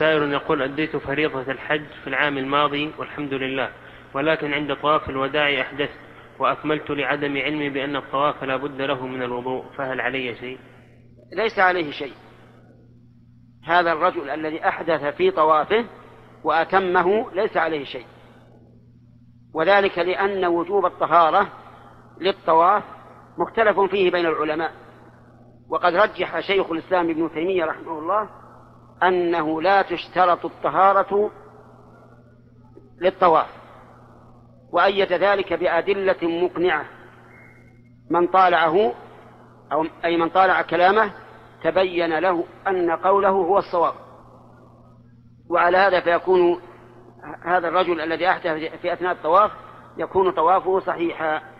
سائر يقول: أديت فريضة الحج في العام الماضي والحمد لله، ولكن عند طواف الوداع أحدثت وأكملت لعدم علمي بأن الطواف لا بد له من الوضوء، فهل علي شيء؟ ليس عليه شيء. هذا الرجل الذي أحدث في طوافه وأتمه ليس عليه شيء، وذلك لأن وجوب الطهارة للطواف مختلف فيه بين العلماء. وقد رجح شيخ الإسلام ابن تيمية رحمه الله أنه لا تشترط الطهارة للطواف، وأيد ذلك بأدلة مقنعة. من طالعه أي من طالع كلامه تبين له أن قوله هو الصواب. وعلى هذا فيكون هذا الرجل الذي أحدث في أثناء الطواف يكون طوافه صحيحا.